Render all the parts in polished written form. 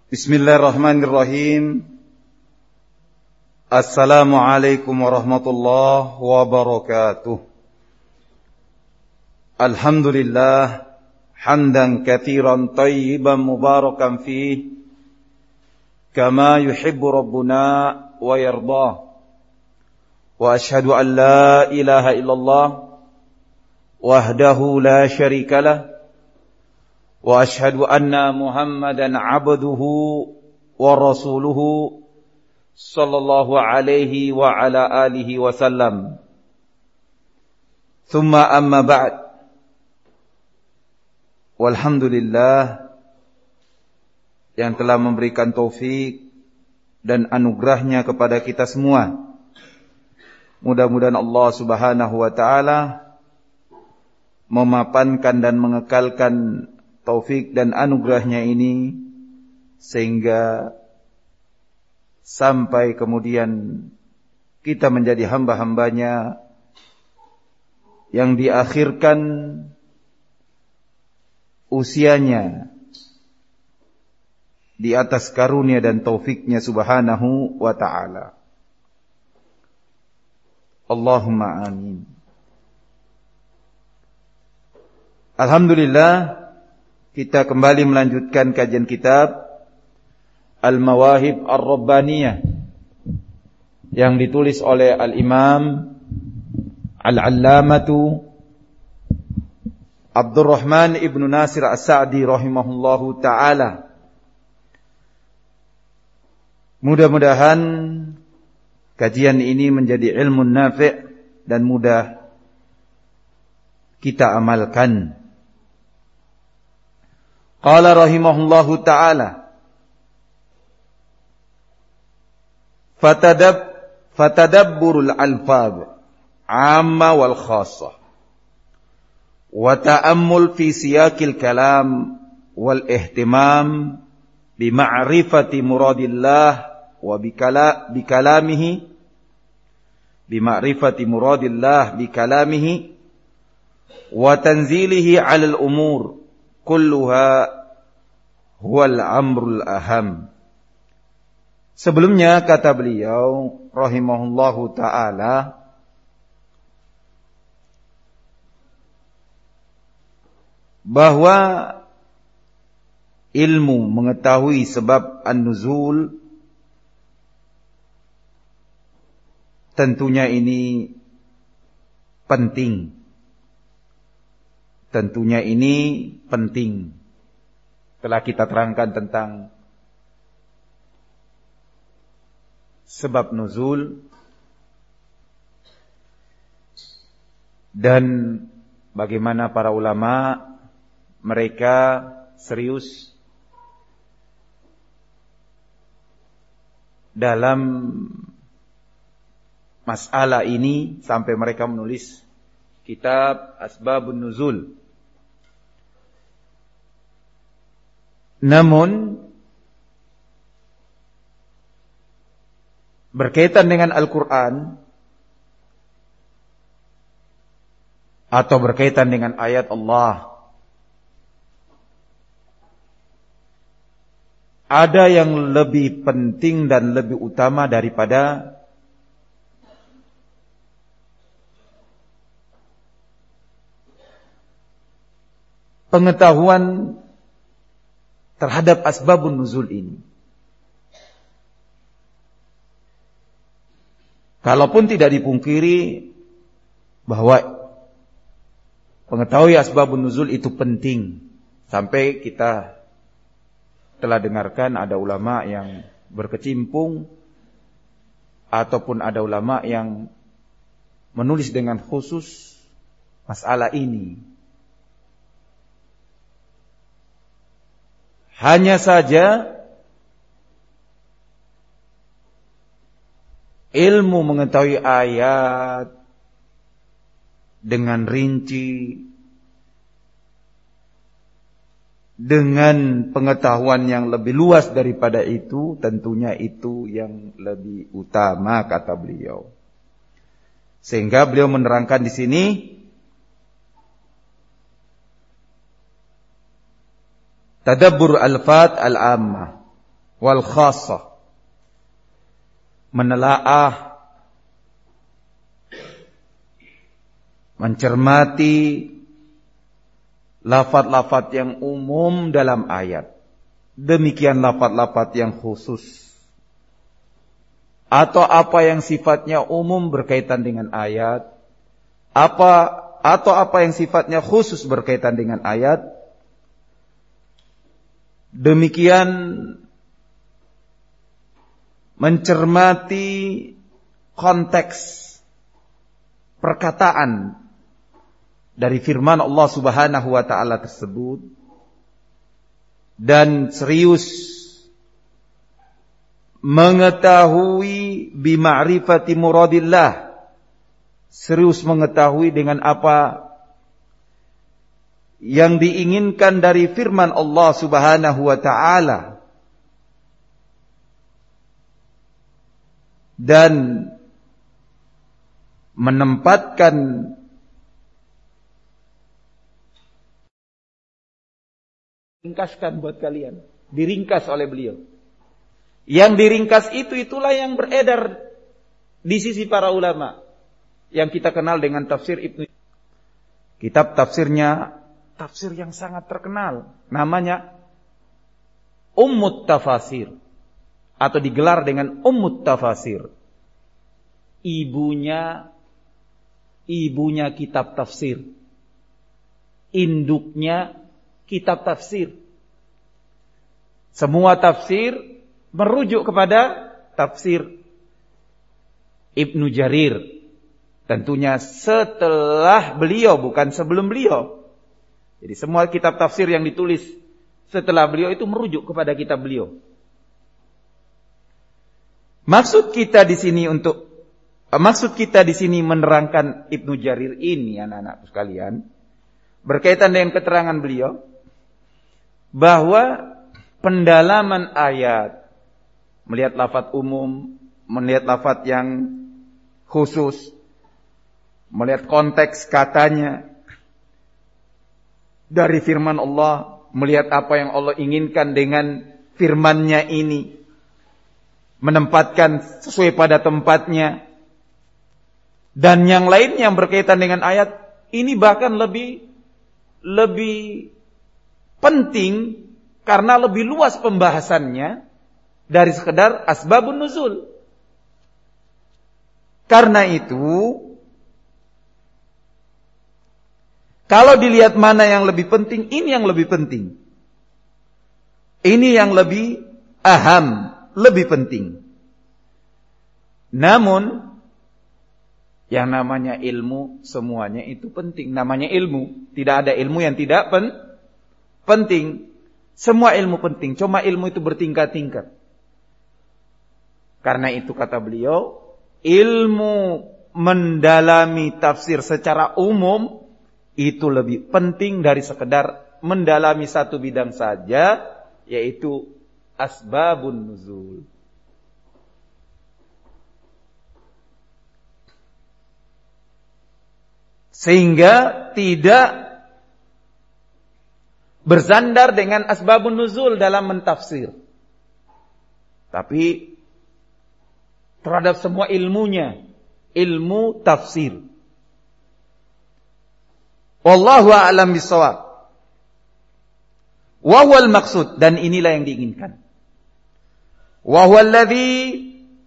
Bismillahirrahmanirrahim. Assalamualaikum warahmatullahi wabarakatuh. Alhamdulillah hamdan katsiran tayyiban mubarakan fih kama yuhibbu rabbuna wa yardah. Wa ashhadu an la ilaha illallah wahdahu la syarikalah. Wa ashhadu anna Muhammadan abduhu wa rasuluhu sallallahu alaihi wa ala alihi wa sallam. Thumma amma ba'd. Walhamdulillah yang telah memberikan taufik dan anugerahnya kepada kita semua. Mudah-mudahan Allah subhanahu wa ta'ala memapankan dan mengekalkan taufik dan anugerahnya ini sehingga sampai kemudian kita menjadi hamba-hambanya yang diakhirkan usianya di atas karunia dan taufiknya subhanahu wa ta'ala. Allahumma amin. Alhamdulillah, kita kembali melanjutkan kajian kitab Al-Mawahib Ar-Rabbaniyah yang ditulis oleh Al-Imam Al-Allamatu Abdurrahman ibn Nasir As-Sa'di rahimahullahu ta'ala. Mudah-mudahan kajian ini menjadi ilmu nafi' dan mudah kita amalkan. Qala rahimahullahu ta'ala, fatadabburul alfaz amma wal khassah wa ta'ammul fi siyaqil kalam wal ihtimam bi ma'rifati muradillah wa bikalamihi bi ma'rifati muradillah bikalamihi wa tanzilihi 'alal umur kulluha huwal amrul aham. Sebelumnya kata beliau rahimahullahu ta'ala, bahwa ilmu mengetahui sebab an-nuzul tentunya ini penting. Tentunya ini penting. Telah kita terangkan tentang sebab nuzul dan bagaimana para ulama mereka serius dalam masalah ini sampai mereka menulis kitab Asbabun Nuzul. Namun berkaitan dengan Al-Quran atau berkaitan dengan ayat Allah, ada yang lebih penting dan lebih utama daripada pengetahuan terhadap asbabun nuzul ini. Kalaupun tidak dipungkiri bahwa mengetahui asbabun nuzul itu penting, sampai kita telah dengarkan ada ulama yang berkecimpung ataupun ada ulama yang menulis dengan khusus masalah ini. Hanya saja ilmu mengetahui ayat dengan rinci, dengan pengetahuan yang lebih luas daripada itu, tentunya itu yang lebih utama, kata beliau. Sehingga beliau menerangkan di sini tadabbur al-fat al-ammah, wal khassah, menelaah, mencermati lafaz-lafaz yang umum dalam ayat. Demikian lafaz-lafaz yang khusus. Atau apa yang sifatnya umum berkaitan dengan ayat. Atau apa yang sifatnya khusus berkaitan dengan ayat. Demikian mencermati konteks perkataan dari firman Allah Subhanahu wa taala tersebut, dan serius mengetahui bima'rifati muradillah, serius mengetahui dengan apa yang diinginkan dari firman Allah Subhanahu wa taala, dan menempatkan ringkaskan buat kalian, diringkas oleh beliau. Yang diringkas itulah yang beredar di sisi para ulama yang kita kenal dengan tafsir Ibnu. Kitab tafsirnya tafsir yang sangat terkenal, namanya Ummut Tafasir, atau digelar dengan Ummut Tafasir. Ibunya kitab tafsir, induknya kitab tafsir. Semua tafsir merujuk kepada tafsir Ibnu Jarir. Tentunya setelah beliau, bukan sebelum beliau. Jadi semua kitab tafsir yang ditulis setelah beliau itu merujuk kepada kitab beliau. Maksud kita di sini menerangkan Ibnu Jarir ini, anak-anak sekalian, berkaitan dengan keterangan beliau bahwa pendalaman ayat, melihat lafaz umum, melihat lafaz yang khusus, melihat konteks katanya dari firman Allah, melihat apa yang Allah inginkan dengan firman-Nya ini, menempatkan sesuai pada tempatnya, dan yang lain yang berkaitan dengan ayat ini bahkan lebih penting karena lebih luas pembahasannya dari sekedar asbabun nuzul. Karena itu, kalau dilihat mana yang lebih penting, ini yang lebih penting. Ini yang lebih aham, lebih penting. Namun yang namanya ilmu semuanya itu penting. Namanya ilmu, tidak ada ilmu yang tidak penting. Semua ilmu penting, cuma ilmu itu bertingkat-tingkat. Karena itu kata beliau, ilmu mendalami tafsir secara umum itu lebih penting dari sekedar mendalami satu bidang saja, yaitu asbabun nuzul. Sehingga tidak bersandar dengan asbabun nuzul dalam mentafsir, tapi terhadap semua ilmunya, ilmu tafsir. Wallahu a'lam bishawab. Wa huwal maqsud, dan inilah yang diinginkan. Wa huwal ladzi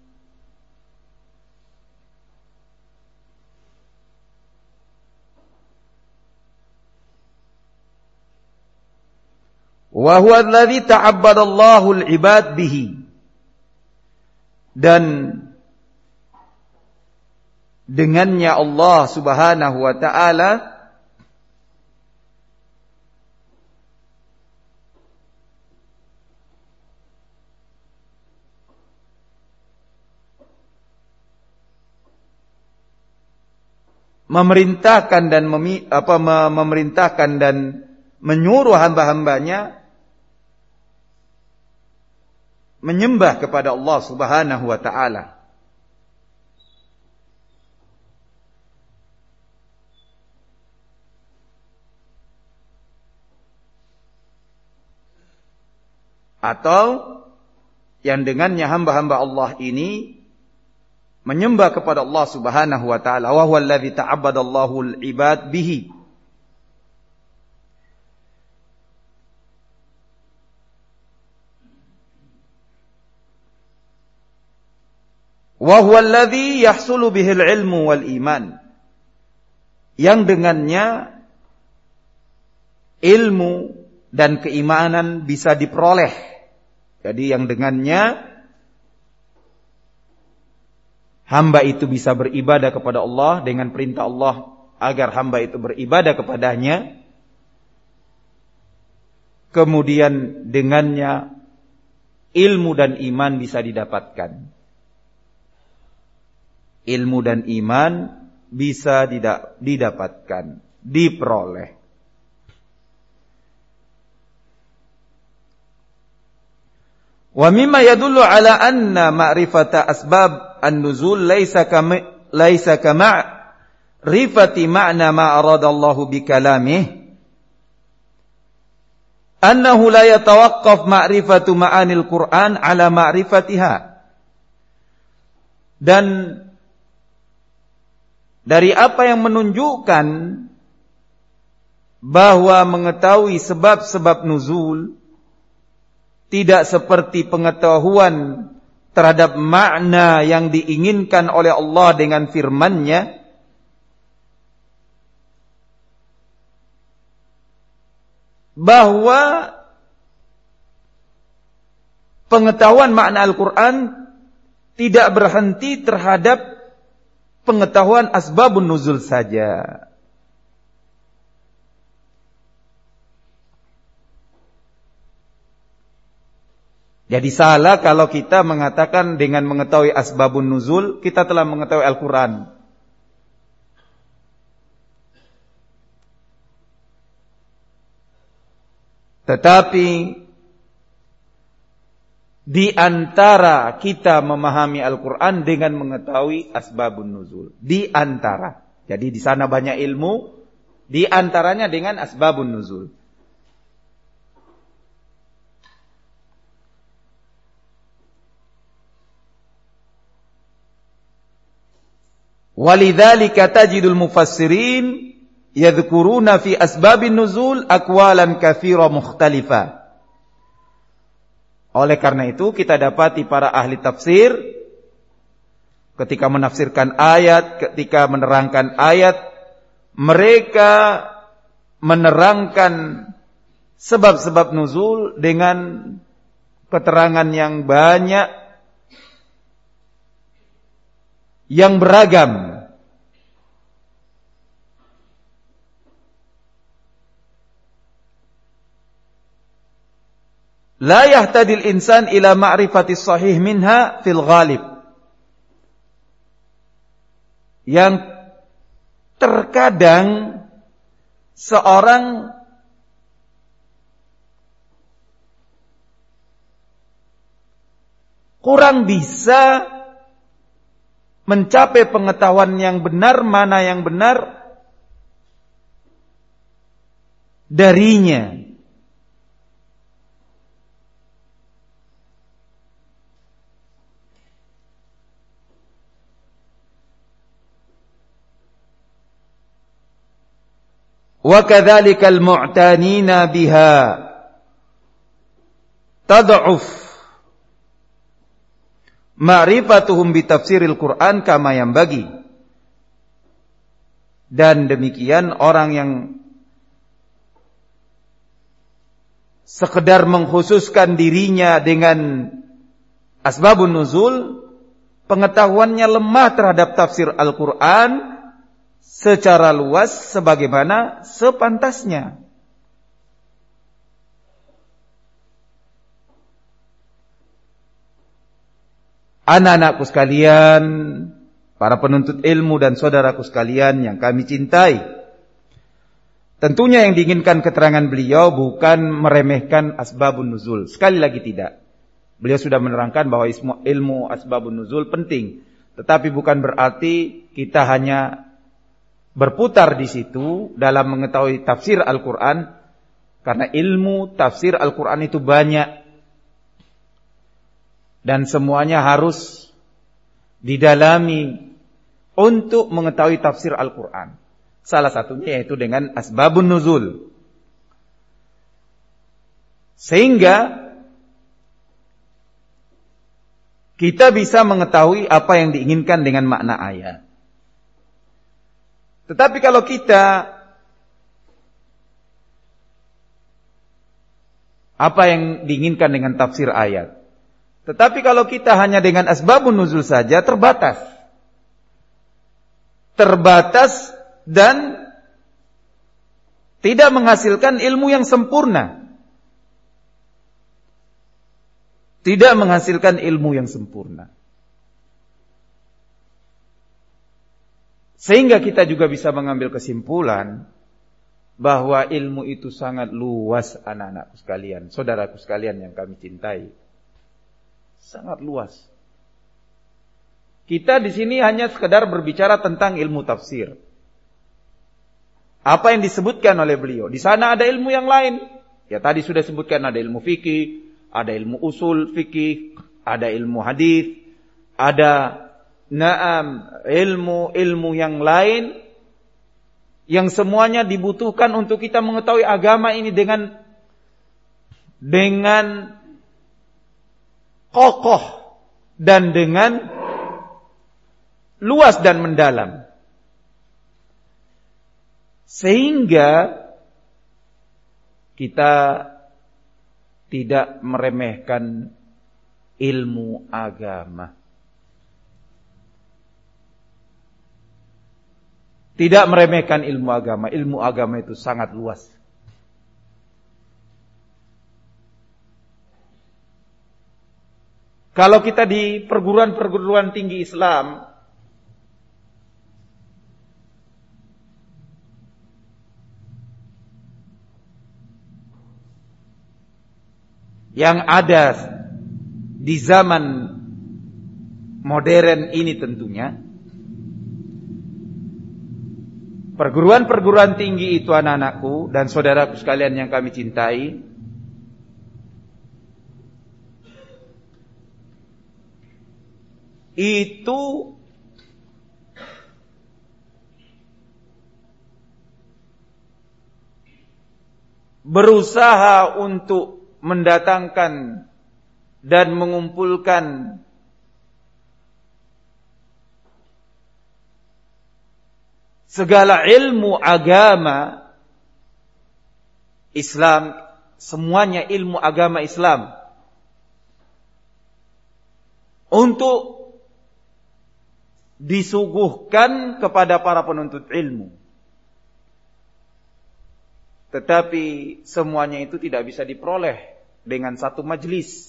wa huwa alladzi ta'abbadallahu al-ibad bihi, dan dengannya Allah Subhanahu wa taala memerintahkan dan menyuruh hamba-hambanya menyembah kepada Allah Subhanahu wa taala. Atau yang dengannya hamba-hamba Allah ini menyembah kepada Allah Subhanahu wa taala. Wa huwa allazi ta'abbadallahu al-ibad bihi. Wa huwa allazi yahsulu bihil ilmu wal iman. Yang dengannya ilmu dan keimanan bisa diperoleh. Jadi yang dengannya hamba itu bisa beribadah kepada Allah dengan perintah Allah agar hamba itu beribadah kepadanya. Kemudian dengannya ilmu dan iman bisa didapatkan. Ilmu dan iman bisa didapatkan, diperoleh. Wa mimma yadullu ala anna ma'rifata asbab an-nuzul laisa rifati ma'na ma aradallahu bi kalamih annahu la yatawaqqaf ma'rifatu ma'anil Qur'an ala ma'rifatiha. Dan dari apa yang menunjukkan bahwa mengetahui sebab-sebab nuzul tidak seperti pengetahuan terhadap makna yang diinginkan oleh Allah dengan firman-Nya, bahwa pengetahuan makna Al-Quran tidak berhenti terhadap pengetahuan asbabun nuzul saja. Jadi salah kalau kita mengatakan dengan mengetahui asbabun nuzul kita telah mengetahui Al-Quran. Tetapi di antara kita memahami Al-Quran dengan mengetahui asbabun nuzul. Di antara. Jadi di sana banyak ilmu. Di antaranya dengan asbabun nuzul. Walidzalika tajidul mufassirin yadhkuruna fi asbabin nuzul aqwalan katsira mukhtalifa. Oleh karena itu kita dapati para ahli tafsir ketika menafsirkan ayat, ketika menerangkan ayat, mereka menerangkan sebab-sebab nuzul dengan keterangan yang banyak, yang beragam. La yahtadil insan ila ma'rifati sahih minha fil ghalib. Yang terkadang seorang kurang bisa mencapai pengetahuan yang benar, mana yang benar darinya. Wa kadzalikal mu'tanina biha tad'uf ma'rifatuhum bi tafsiril Qur'an kama yanbaghi. Dan demikian orang yang sekedar mengkhususkan dirinya dengan asbabun nuzul, pengetahuannya lemah terhadap tafsir Al-Qur'an secara luas sebagaimana sepantasnya. Anak-anakku sekalian, para penuntut ilmu dan saudaraku sekalian yang kami cintai, tentunya yang diinginkan keterangan beliau bukan meremehkan asbabun nuzul. Sekali lagi tidak. Beliau sudah menerangkan bahwa ilmu asbabun nuzul penting, tetapi bukan berarti kita hanya berputar di situ dalam mengetahui tafsir Al-Quran, karena ilmu tafsir Al-Quran itu banyak. Dan semuanya harus didalami untuk mengetahui tafsir Al-Quran. Salah satunya yaitu dengan asbabun nuzul. Sehingga kita bisa mengetahui apa yang diinginkan dengan makna ayat. Tetapi kalau kita apa yang diinginkan dengan tafsir ayat. Tetapi kalau kita hanya dengan asbabun nuzul saja, terbatas. Terbatas dan tidak menghasilkan ilmu yang sempurna. Tidak menghasilkan ilmu yang sempurna. Sehingga kita juga bisa mengambil kesimpulan bahwa ilmu itu sangat luas, anak-anakku sekalian, saudaraku sekalian yang kami cintai. Sangat luas. Kita di sini hanya sekedar berbicara tentang ilmu tafsir. Apa yang disebutkan oleh beliau? Di sana ada ilmu yang lain. Ya tadi sudah sebutkan ada ilmu fikih, ada ilmu usul fikih, ada ilmu hadis, ada ilmu yang lain yang semuanya dibutuhkan untuk kita mengetahui agama ini dengan kokoh dan dengan luas dan mendalam. Sehingga kita tidak meremehkan ilmu agama. Tidak meremehkan ilmu agama. Ilmu agama itu sangat luas. Kalau kita di perguruan-perguruan tinggi Islam, yang ada di zaman modern ini tentunya, perguruan-perguruan tinggi itu anak-anakku dan saudaraku sekalian yang kami cintai, itu berusaha untuk mendatangkan dan mengumpulkan segala ilmu agama Islam, semuanya ilmu agama Islam, untuk disuguhkan kepada para penuntut ilmu. Tetapi semuanya itu tidak bisa diperoleh dengan satu majelis.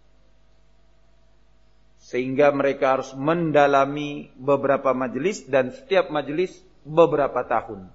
Sehingga mereka harus mendalami beberapa majelis dan setiap majelis beberapa tahun.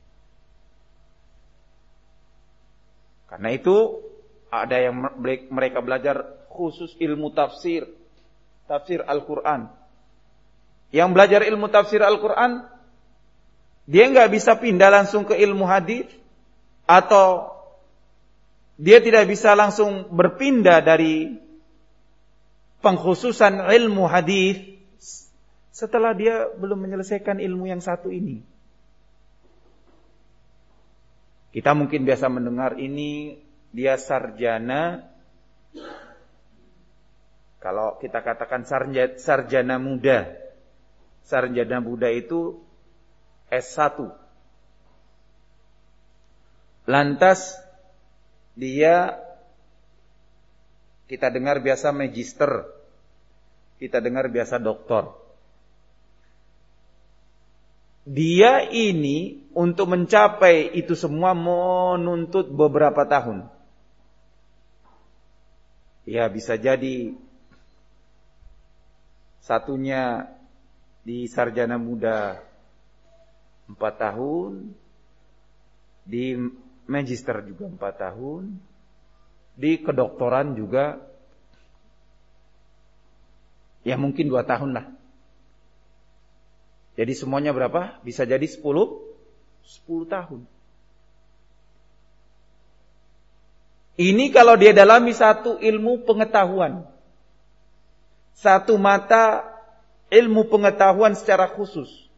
Karena itu ada yang mereka belajar khusus ilmu tafsir Al-Quran. Yang belajar ilmu tafsir Al-Quran, dia nggak bisa pindah langsung ke ilmu hadis, atau dia tidak bisa langsung berpindah dari pengkhususan ilmu hadis setelah dia belum menyelesaikan ilmu yang satu ini. Kita mungkin biasa mendengar ini dia sarjana. Kalau kita katakan sarjana muda. Sarjana muda itu S1. Lantas dia, kita dengar biasa magister, kita dengar biasa doktor. Dia ini untuk mencapai itu semua menuntut beberapa tahun. Ya bisa jadi satunya di sarjana muda 4 tahun, di magister juga 4 tahun, di kedoktoran juga ya mungkin 2 tahun lah. Jadi semuanya berapa? Bisa jadi 10 tahun. Ini kalau dia dalami satu ilmu pengetahuan. satu mata ilmu pengetahuan secara khusus.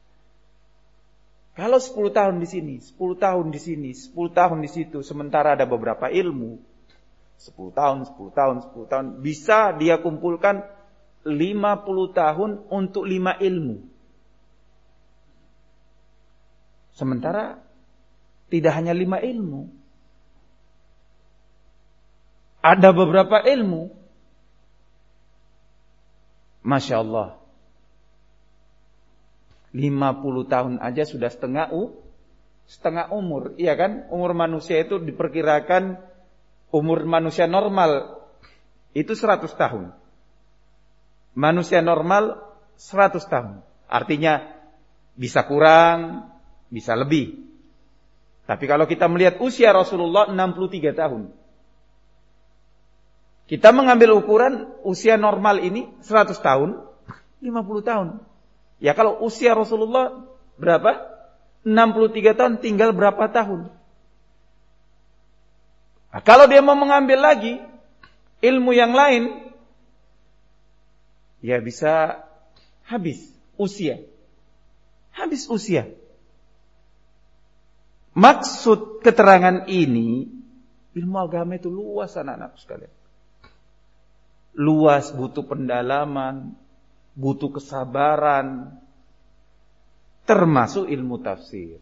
Kalau 10 tahun di sini, 10 tahun di sini, 10 tahun di situ, sementara ada beberapa ilmu, 10 tahun, 10 tahun, 10 tahun, bisa dia kumpulkan 50 tahun untuk 5 ilmu. Sementara tidak hanya 5 ilmu. Ada beberapa ilmu. Masya Allah. 50 tahun aja sudah setengah umur. Iya kan? Umur manusia itu diperkirakan, umur manusia normal itu 100 tahun. Manusia normal 100 tahun. Artinya bisa kurang, bisa lebih. Tapi kalau kita melihat usia Rasulullah 63 tahun. Kita mengambil ukuran usia normal ini 100 tahun, 50 tahun. Ya kalau usia Rasulullah berapa? 63 tahun, tinggal berapa tahun? Nah, kalau dia mau mengambil lagi ilmu yang lain, ya bisa habis usia. Habis usia. Maksud keterangan ini, ilmu agama itu luas anak-anak sekalian. Luas, butuh pendalaman, butuh kesabaran, termasuk ilmu tafsir.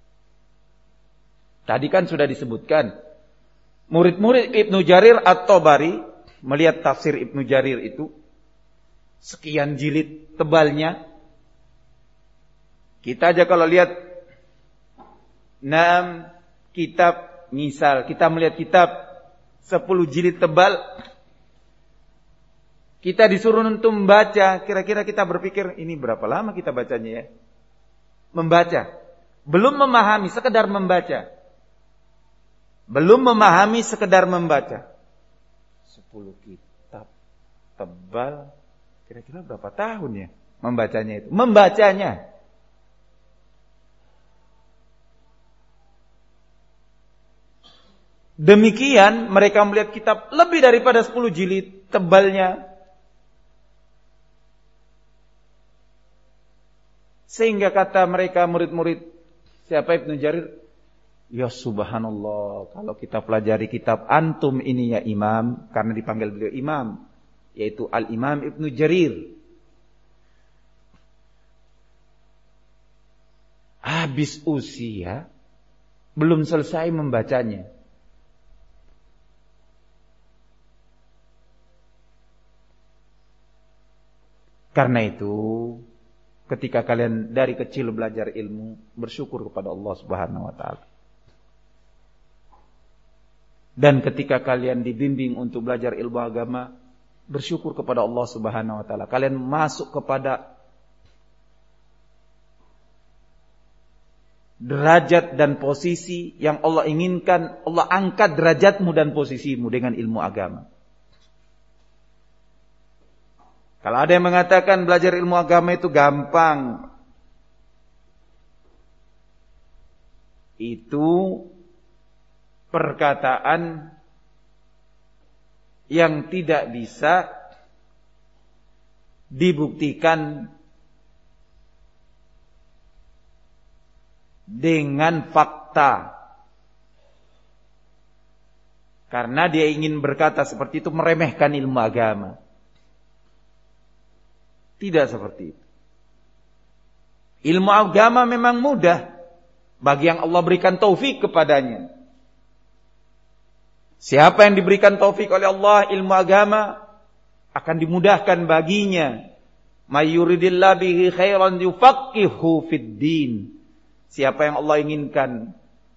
Tadi kan sudah disebutkan, murid-murid Ibnu Jarir At-Tabari melihat tafsir Ibnu Jarir itu sekian jilid tebalnya. Kita aja kalau lihat 6 kitab, misal kita melihat kitab 10 jilid tebal, kita disuruh untuk membaca, kira-kira kita berpikir, ini berapa lama kita bacanya ya? Membaca. Belum memahami, sekedar membaca. Belum memahami, sekedar membaca. 10 kitab tebal, kira-kira berapa tahun ya membacanya itu? Membacanya. Demikian mereka melihat kitab lebih daripada 10 jilid tebalnya. Sehingga kata mereka murid-murid siapa Ibnu Jarir, ya subhanallah, kalau kita pelajari kitab antum ini ya imam, karena dipanggil beliau imam, yaitu Al-Imam Ibnu Jarir. Habis usia, belum selesai membacanya. Karena itu, ketika kalian dari kecil belajar ilmu, bersyukur kepada Allah Subhanahu wa taala. Dan ketika kalian dibimbing untuk belajar ilmu agama, bersyukur kepada Allah Subhanahu wa taala. Kalian masuk kepada derajat dan posisi yang Allah inginkan. Allah angkat derajatmu dan posisimu dengan ilmu agama. Kalau ada yang mengatakan belajar ilmu agama itu gampang, itu perkataan yang tidak bisa dibuktikan dengan fakta. Karena dia ingin berkata seperti itu meremehkan ilmu agama. Tidak seperti itu. Ilmu agama memang mudah bagi yang Allah berikan taufik kepadanya. Siapa yang diberikan taufik oleh Allah ilmu agama akan dimudahkan baginya. May yuridillahu bihi khairan yufaqihu fid din. Siapa yang Allah inginkan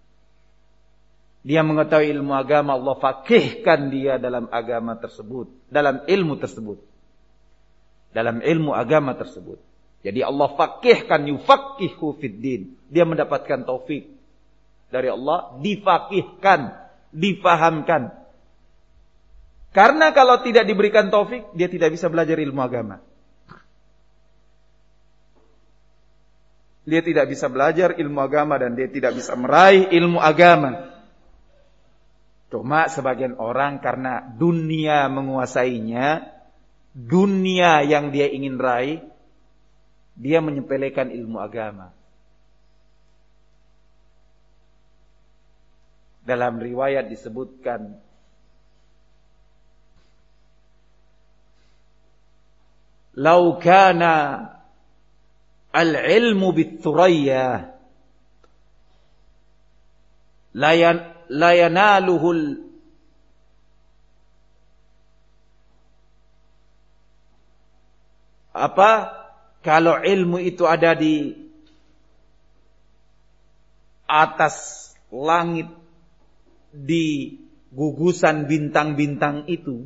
dia mengetahui ilmu agama, Allah faqihkan dia dalam agama tersebut, dalam ilmu tersebut. Dalam ilmu agama tersebut. Jadi Allah faqihkan, yufaqihu fid din. Dia mendapatkan taufik dari Allah, difaqihkan, difahamkan. Karena kalau tidak diberikan taufik, dia tidak bisa belajar ilmu agama. Dia tidak bisa belajar ilmu agama dan dia tidak bisa meraih ilmu agama. Cuma sebagian orang karena dunia menguasainya, dunia yang dia ingin raih, dia menyepelekan ilmu agama. Dalam riwayat disebutkan, "Lau kana al-ilmu bit-thuraya la yanaluhul kalau ilmu itu ada di atas langit, di gugusan bintang-bintang itu,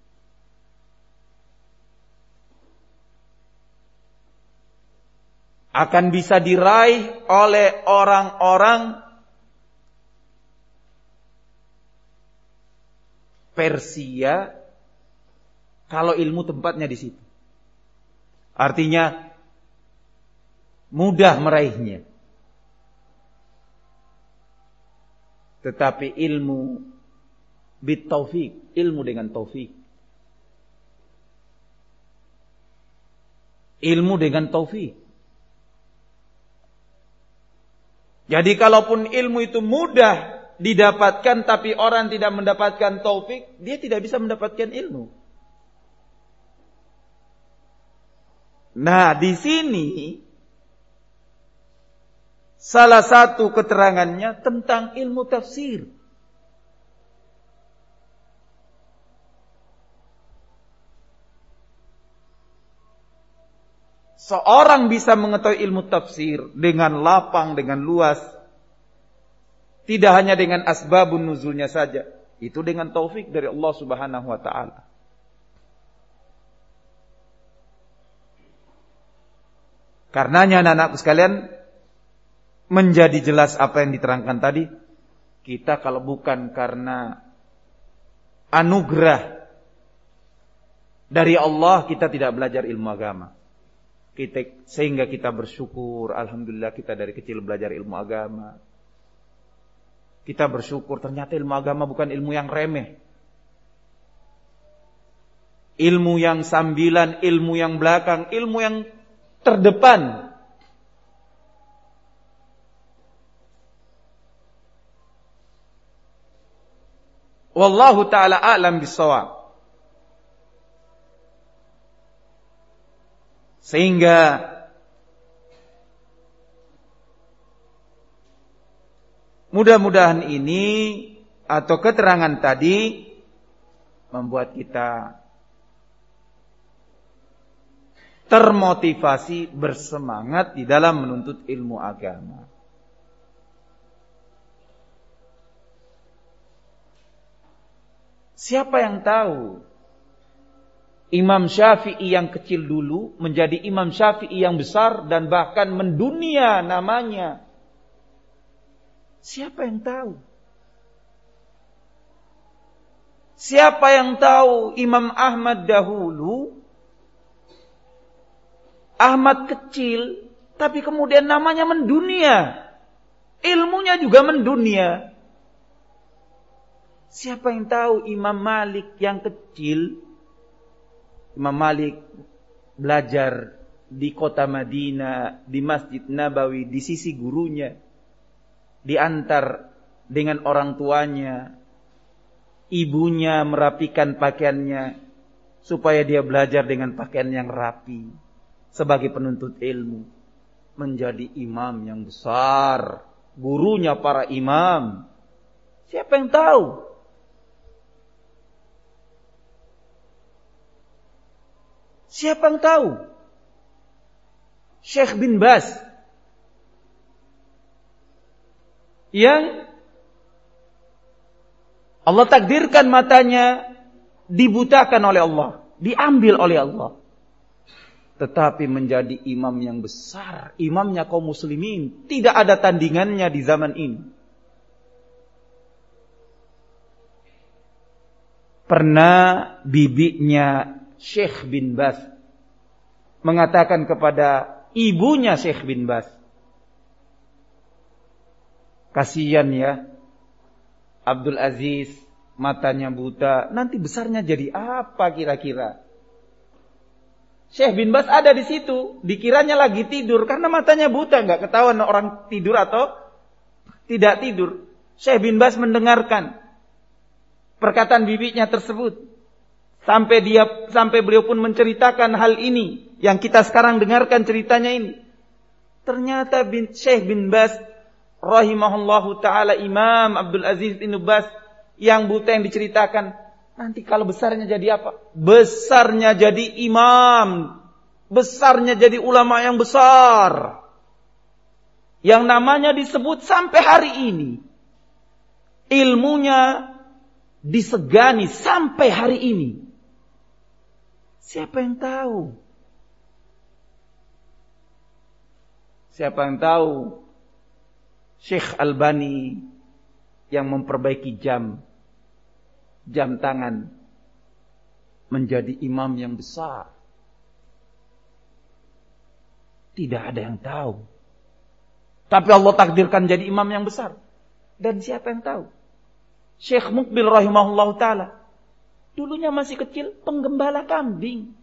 akan bisa diraih oleh orang-orang Persia kalau ilmu tempatnya di situ. Artinya mudah meraihnya. Tetapi ilmu bit-taufik, ilmu dengan taufik. Ilmu dengan taufik. Jadi kalaupun ilmu itu mudah didapatkan tapi orang tidak mendapatkan taufik, dia tidak bisa mendapatkan ilmu. Nah, di sini salah satu keterangannya tentang ilmu tafsir. Seorang bisa mengetahui ilmu tafsir dengan lapang, dengan luas. Tidak hanya dengan asbabun nuzulnya saja. Itu dengan taufik dari Allah Subhanahu wa ta'ala. Karenanya anak-anakku sekalian, menjadi jelas apa yang diterangkan tadi. Kita kalau bukan karena anugerah dari Allah, kita tidak belajar ilmu agama. Sehingga kita bersyukur, alhamdulillah kita dari kecil belajar ilmu agama. Kita bersyukur ternyata ilmu agama bukan ilmu yang remeh. Ilmu yang sambilan, ilmu yang belakang, ilmu yang terdepan. Wallahu ta'ala a'lam bis-shawab. Sehingga mudah-mudahan ini atau keterangan tadi membuat kita termotivasi, bersemangat di dalam menuntut ilmu agama. Siapa yang tahu Imam Syafi'i yang kecil dulu menjadi Imam Syafi'i yang besar dan bahkan mendunia namanya? Siapa yang tahu? Siapa yang tahu Imam Ahmad dahulu? Ahmad kecil, tapi kemudian namanya mendunia. Ilmunya juga mendunia. Siapa yang tahu Imam Malik yang kecil? Imam Malik belajar di kota Madinah, di Masjid Nabawi, di sisi gurunya. Diantar dengan orang tuanya. Ibunya merapikan pakaiannya supaya dia belajar dengan pakaian yang rapi. Sebagai penuntut ilmu. Menjadi imam yang besar. Gurunya para imam. Siapa yang tahu? Siapa yang tahu? Syekh bin Baz. Yang Allah takdirkan matanya dibutakan oleh Allah. Diambil oleh Allah. Tetapi menjadi imam yang besar. Imamnya kaum muslimin. Tidak ada tandingannya di zaman ini. Pernah bibinya Syekh bin Baz mengatakan kepada ibunya Syekh bin Baz, kasihan ya Abdul Aziz, matanya buta, nanti besarnya jadi apa kira-kira? Syekh bin Baz ada di situ, dikiranya lagi tidur karena matanya buta, nggak ketahuan orang tidur atau tidak tidur. Syekh bin Baz mendengarkan perkataan bibinya tersebut sampai beliau pun menceritakan hal ini yang kita sekarang dengarkan ceritanya ini. Ternyata Syekh bin Baz rahimahullahu taala, Imam Abdul Aziz bin Baz yang buta yang diceritakan, nanti kalau besarnya jadi apa? Besarnya jadi imam, besarnya jadi ulama yang besar, yang namanya disebut sampai hari ini. Ilmunya disegani sampai hari ini. Siapa yang tahu? Siapa yang tahu Syekh Albani yang memperbaiki jam tangan menjadi imam yang besar? Tidak ada yang tahu. Tapi Allah takdirkan jadi imam yang besar. Dan siapa yang tahu? Syekh Mukbil rahimahullah ta'ala dulunya masih kecil penggembala kambing.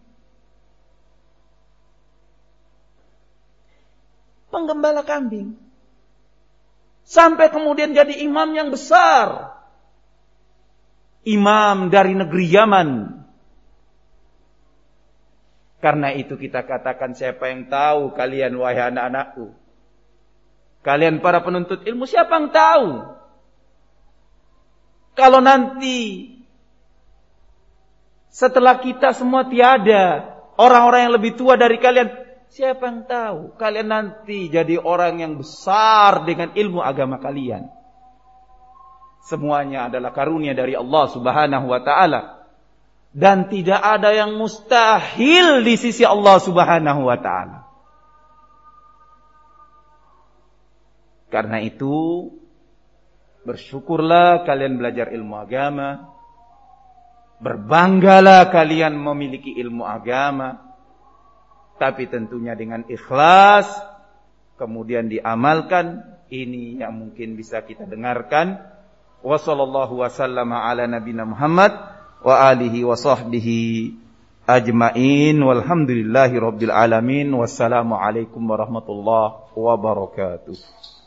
Penggembala kambing. Sampai kemudian jadi imam yang besar. Imam dari negeri Yaman. Karena itu kita katakan, siapa yang tahu kalian wahai anak-anakku? Kalian para penuntut ilmu, siapa yang tahu? Kalau nanti setelah kita semua tiada, orang-orang yang lebih tua dari kalian, siapa yang tahu kalian nanti jadi orang yang besar dengan ilmu agama kalian. Semuanya adalah karunia dari Allah Subhanahu wa ta'ala. Dan tidak ada yang mustahil di sisi Allah Subhanahu wa ta'ala. Karena itu, bersyukurlah kalian belajar ilmu agama. Berbanggalah kalian memiliki ilmu agama. Tapi tentunya dengan ikhlas, kemudian diamalkan. Ini yang mungkin bisa kita dengarkan. Wa sallallahu wasallama ala nabina Muhammad wa alihi wa sahbihi ajma'in. Walhamdulillahi rabbil alamin. Wassalamu alaikum warahmatullahi wabarakatuh.